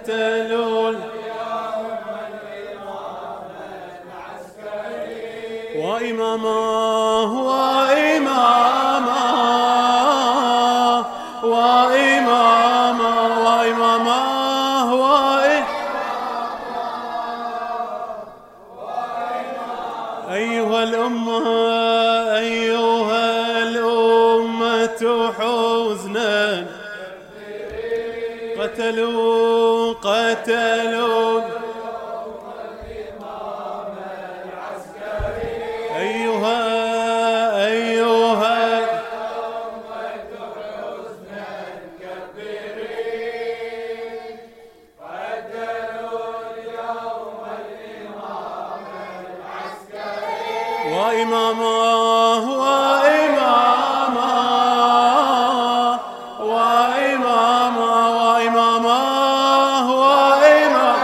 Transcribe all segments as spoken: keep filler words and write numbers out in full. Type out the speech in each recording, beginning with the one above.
قتلوا وإمامه وإمامه وإمامه وإمامه وإمامه أيها الأمة أيها الأمة حزنا قتلوا قتلوا أيها أيها وإمامه وإمامه وإمامه وإمامه وإمامه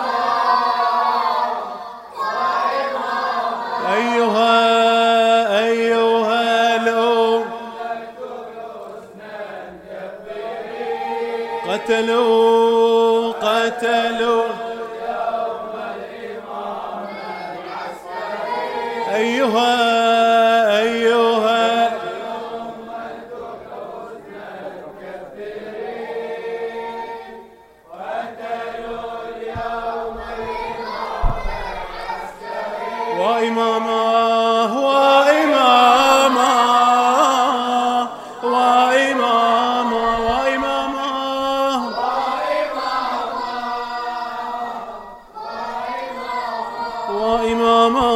أيها أيها الأم قتلوا قتلوا أيها أيها وإمامه وإمامه وإمامه وإمامه وإمامه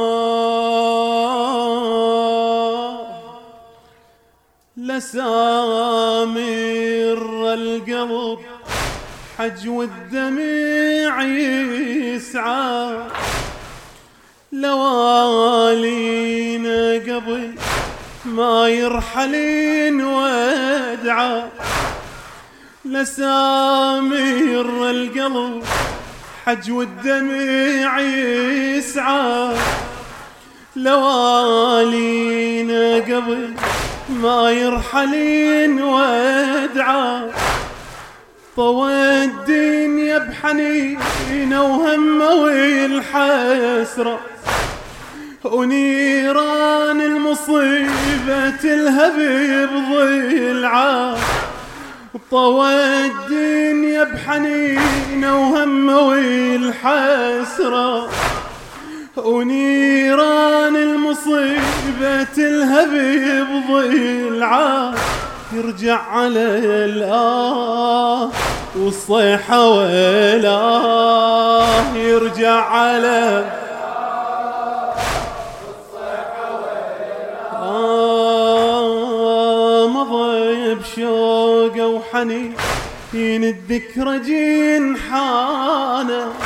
لسامر القلب حجو الدمع يسعى لوالينا قبل ما يرحلين ودعى لسامر القلب حجو الدمع يسعى لوالينا قبل ما يرحلين ودعى طوى الدنيا بحنين وهمه والحسرة ونيران المصيبة تلهب بضلعه طوى الدنيا بحنين وهمه والحسرة ونيران المصيبة تلهب بضلعه يرجع على الآه والصيحة والآه يرجع على والصيحة والآه مضى بشوقه وحنين الذكرى جنحانه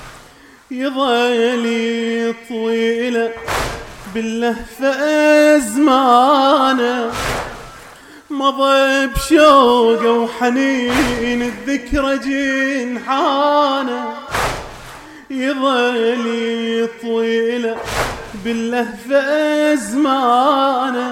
يظل طويلة باللهفة أزمانه مضى بشوقه وحنين الذكرى جنحانه يظل طويلة باللهفة أزمانه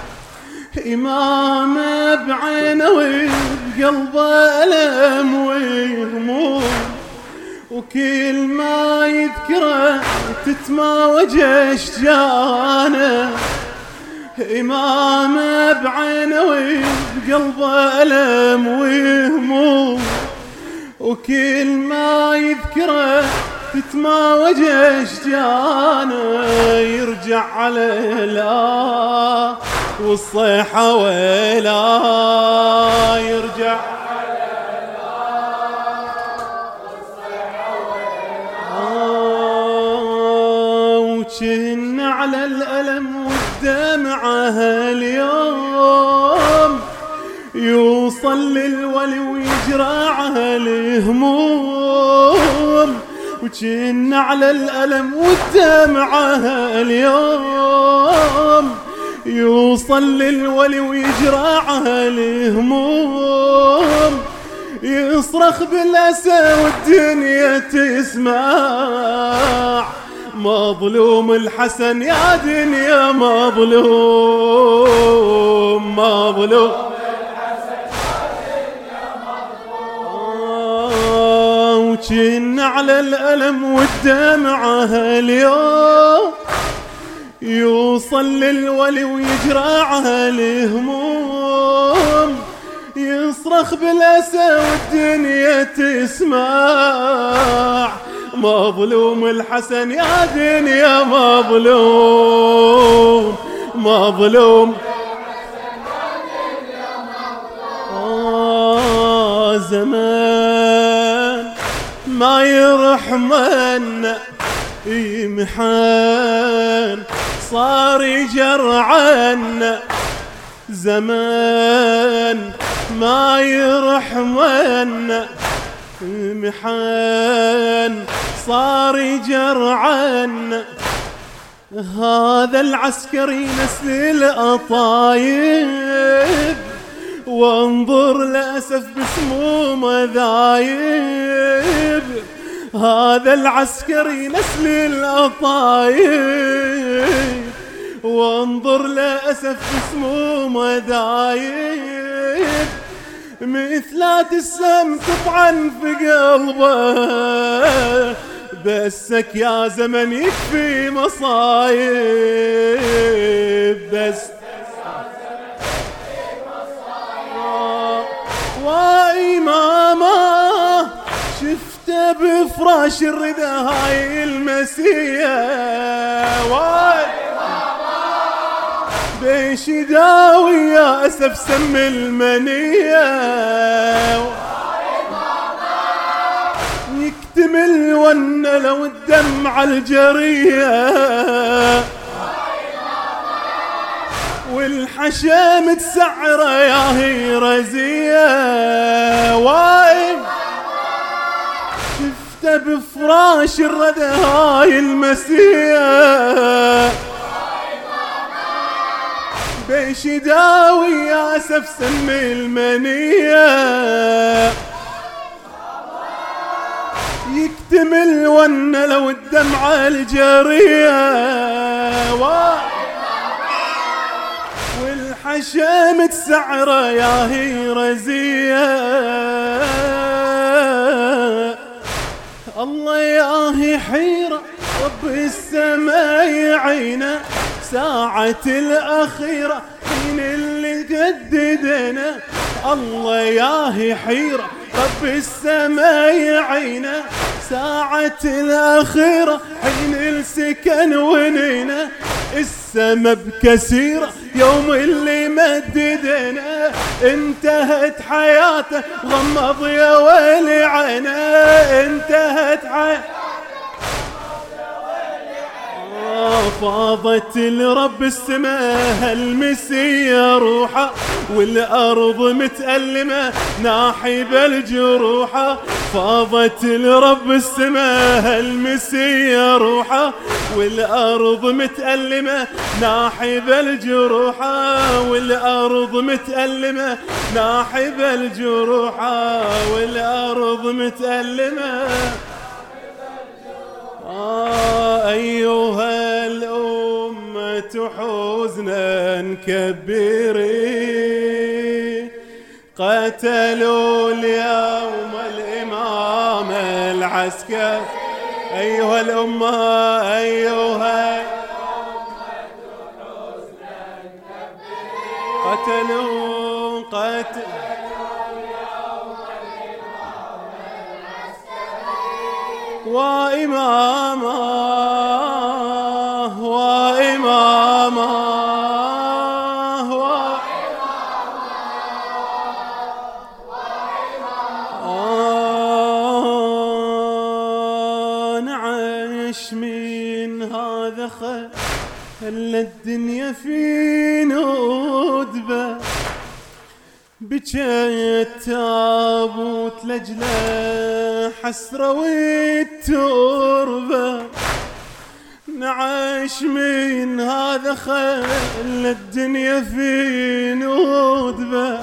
إمامه بعينه وبقلبه ألم وهموم وكل ما يذكره تتماوج أشجانه إمامه بعينه وبقلبه ألم وهموم وكل ما يذكره تتماوج أشجانه يرجع على الآه والصيحة ولا يرجع وكن على الألم والدمعة اليوم يوصل للولي ويجرعه الهموم وكن على الألم والدمعة اليوم يوصل للولي ويجرعه الهموم يصرخ بالأسى والدنيا تسمع مظلوم الحسن يا دنيا مظلوم مظلوم الحسن يا دنيا مظلوم. جن على الألم والدمعة اليوم يوصل للولي ويجرعها الهموم، يصرخ بالأسى والدنيا تسمع، مظلوم الحسن يا دنيا مظلوم مظلوم. آه زمان ما يرحمنا يمحن صار يجرعنا، زمان ما يرحمنا محن صار يجرعنا. هذا العسكري نسل الأطايب وانظر لأسف بسمومه ذايب، هذا العسكري نسل الأطايب وانظر لأسف بسمومه ذايب، مثلات السم تطعن في قلبه، بسك يا زمن يكفي مصايب، بس وإمامه شفته بفراش الردى هاي المسية، بيش يداوي يا أسف سم المنية، يكتمل ون لو الدمع الجرية، والحشام تسعره يا هي رزية، وايم شفته بفراش الردى هاي المسية، بيش يداوي يا أسف سم المنية، يكتمل ون لو الدمعة الجرية، والحشام تسعره يا هي رزية. الله يا هي حيرة رب السماء يعينه، ساعة الأخيرة حين اللي جددنا، الله يا هي حيرة رب السماء يعينه، ساعة الأخيرة حين السكن ونينا، السما بكسيرة يوم اللي مددنا، انتهت حياته غمض يا ويلي عينه، انتهت حياته فاضت لرب السماء هالمسية روحه، والأرض متألمة ناحب الجروحة، فاضت لرب السماء هالمسية روحه، والأرض متألمة ناحب الجروحة، والأرض متألمة ناحب الجروحة، والأرض متألمة. آه أيها الأمة حزنا كبري، قتلوا اليوم الإمام العسكري، أيها الأمة أيها قتلوا قتلوا وإمامه وإمامه وإمامه. نعيش من هذا خل الدنيا في ندبة، بجيت تابوت لجله حسرة والتربة، نعيش من هذا خل الدنيا في ندبة،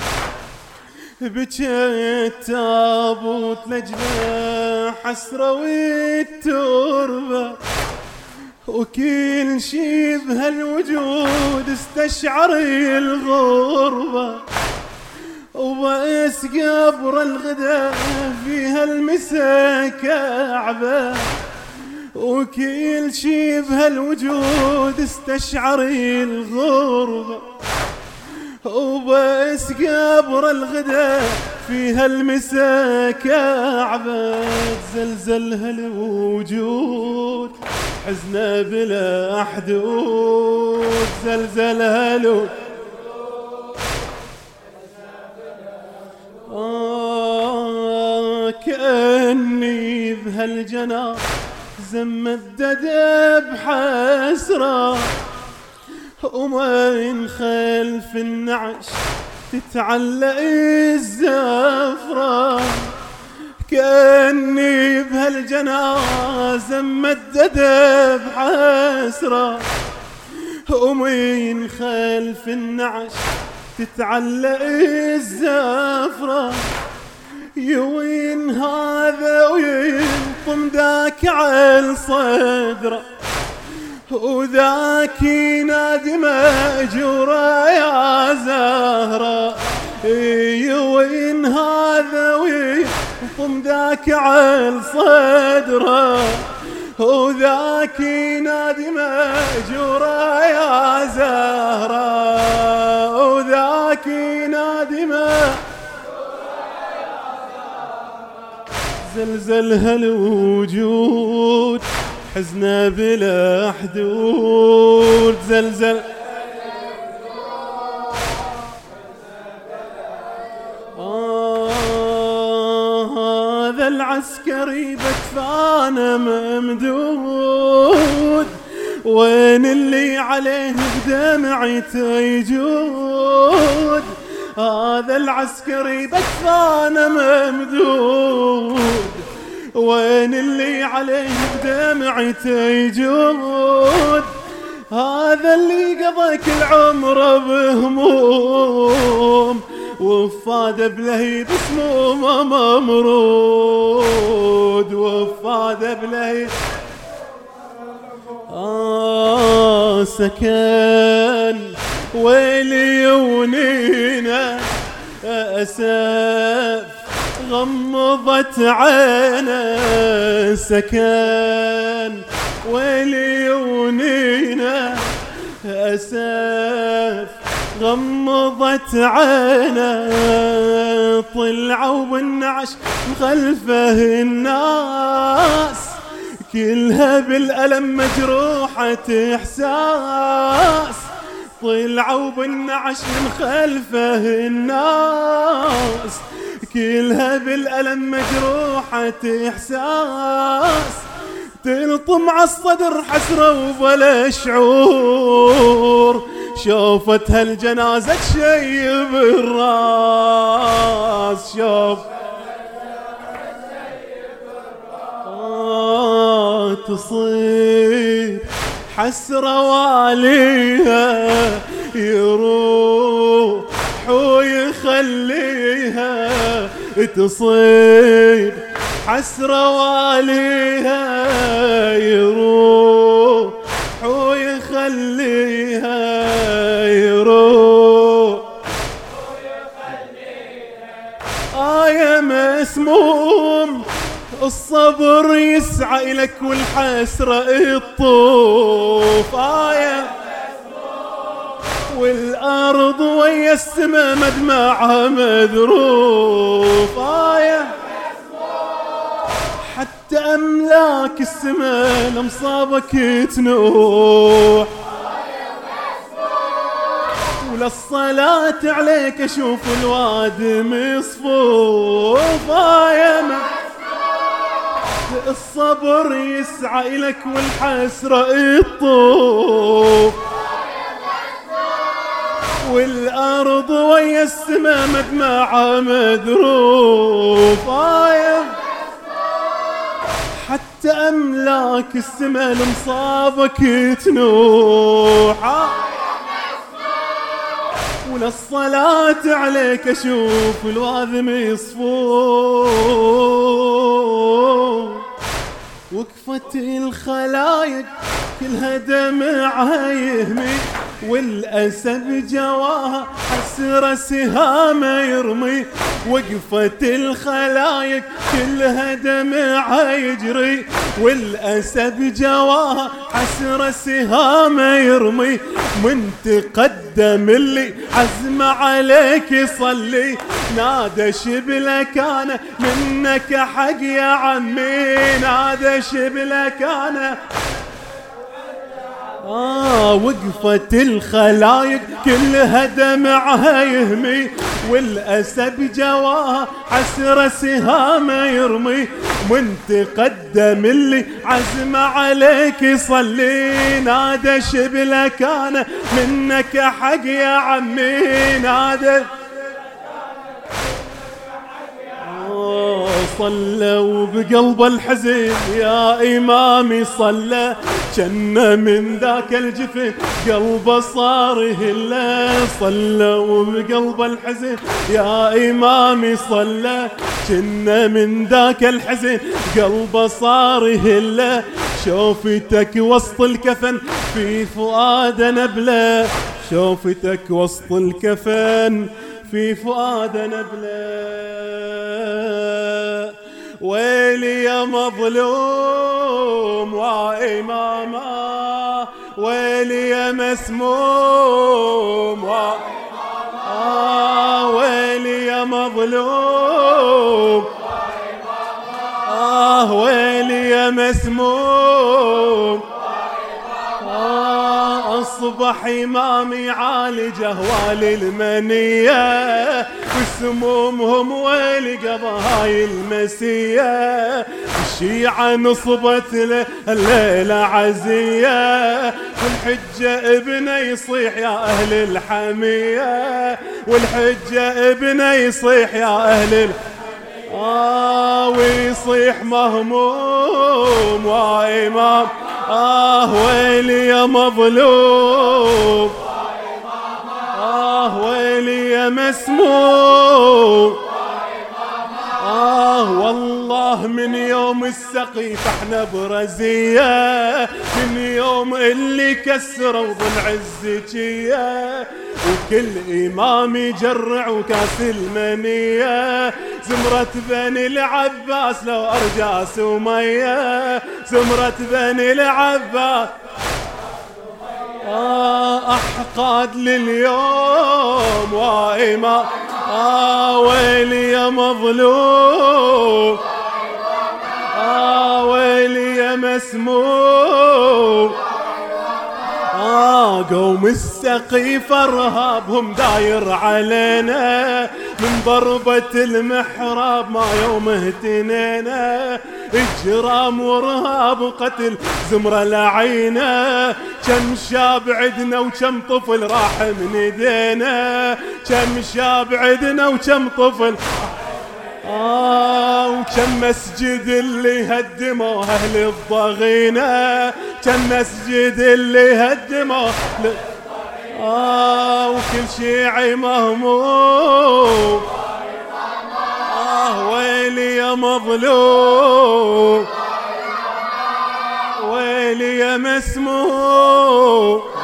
بجيت تابوت لجله حسرة والتربة، وكل شي بهالوجود استشعر الغربة، وبس قبر الغدا فيها المسا كعبة، وكل شي بهالوجود استشعر الغربة. وبس قبر الغدا فيها المسا كعبة، زلزل هالوجود حزنا بلا حدود، زلزل هالوجود آه كأني بهالجناح زمدد بحسرة، ومن خلف النعش تتعلق الزفرة. كأني بهالجنازة ممدد بحسرة، ومن خلف النعش تتعلق الزفرة. يوين هذا وينطم ذاك على صدره، وذاك ينادي مأجورة يا زهرة. يوين هذا وينطم ذاك على صدره، وذاك ينادي مأجورة يا زهرة، وذاك ينادي مأجورة. زلزل هالوجود حزنا بلا حدود، زلزل آه هذا العسكري بكفانه ممدود، وين اللي عليه بدمعته يجود. هذا العسكري بكفانه ممدود، وين اللي عليه بدمعته يجود. هذا اللي قضى كل عمره بهموم، وفاد بلهيب اسمه ممرود، وفاد بلهيب آه سكن ويلي ونينا أسف غمضت عينه، سكن ويلي ونينا أسف غمضت عينه. طلعوا بالنعش مخلفه الناس، كلها بالألم مجروحة إحساس. طلعوا بالنعش مخلفه الناس، كلها بالألم مجروحة إحساس. تلطم عالصدر حسرة وبلا شعور، شوفت هالجنازة تشيب الراس، شوف آه تصير حسرة واليها، يروح ويخليها. تصير حسرة واليها، يروح ويخليها، يروح ويخليها. آية مسموم الصبر يسعى إلك والحسرة الطوف. آية والأرض ويا السما مدمعها مذروف. آية حتى أملاك السما لمصابك تنوح، وللصلاة عليك أشوف الواد مصفوف. آية الصبر يسعى إلك والحسرة الطوف، والأرض ويا السما مدمعها مذروف. آية حتى أملاك السما لمصابك تنوح، وللصلاة عليك أشوف الواذم يصفون. وقفت الخلايق كلها دمعها يهمي، والأسد جواها حسرة سهامه يرمي، وقفت الخلايق كلها دمعها يجري، والأسد جواها حسرة سهامه يرمي، من تقدم اللي عزم عليك يصلي، نادى شبلك أنا منك حق يا عمي، نادى شبلك أنا. آه وقفت الخلايق كلها دمعها يهمي، والأسد جواها حسرة سهامه يرمي، من تقدم اللي عزم عليك يصلي، نادى شبلك أنا منك حق يا عمي، نادى. صلى وبقلب الحزن يا إمامي صلى، جنة من ذاك الجفن قلبه صار يهله، صلى وبقلب الحزن يا إمامي صلى، جنة من ذاك الحزن قلبه صار يهله، شوفتك وسط الكفن في فؤاد نبله، شوفتك وسط الكفن في فؤاد نبله، ويلي يا مظلوم وإماما، ويلي يا مسموم وإماما، ويلي يا مظلوم آه ويلي يا مسموم، آه أصبح إمامي عالج أهوال المنية، وسمومهم ويلي قضى هاي المسية، الشيعة نصبت له الليلة عزية، والحجة ابنه يصيح يا أهل الحمية، والحجة ابنه يصيح يا أهل الحمية، آه ويصيح مهموم وإمام، آه ويلي يا مظلوم آه ويلي يا مسموم، آه والله من يوم السقيف احنا برزية، من يوم اللي كسروا ضلع الزكية، وكل إمام يجرع وكاس المنية، زمرة بني العباس لو أرجع سمية، زمرة بني العباس آه أحقاد لليوم وإمام، آه ويلي يا مظلوم آه ويلي يا مسموم، آه قوم السقيف ارهابهم داير علينا، من ضربة المحراب ما يوم اهتنينا، اجرام ورهاب وقتل زمرة لعينا، كم شاب عدنا وكم طفل راح من ايدينا، كم شاب عدنا وكم طفل آه وكم مسجد اللي هدموه أهل الضغينة، كم مسجد اللي هدموه آه وكل شيعي مهموم، آه ويلي يا مظلوم ويلي يا مسموم.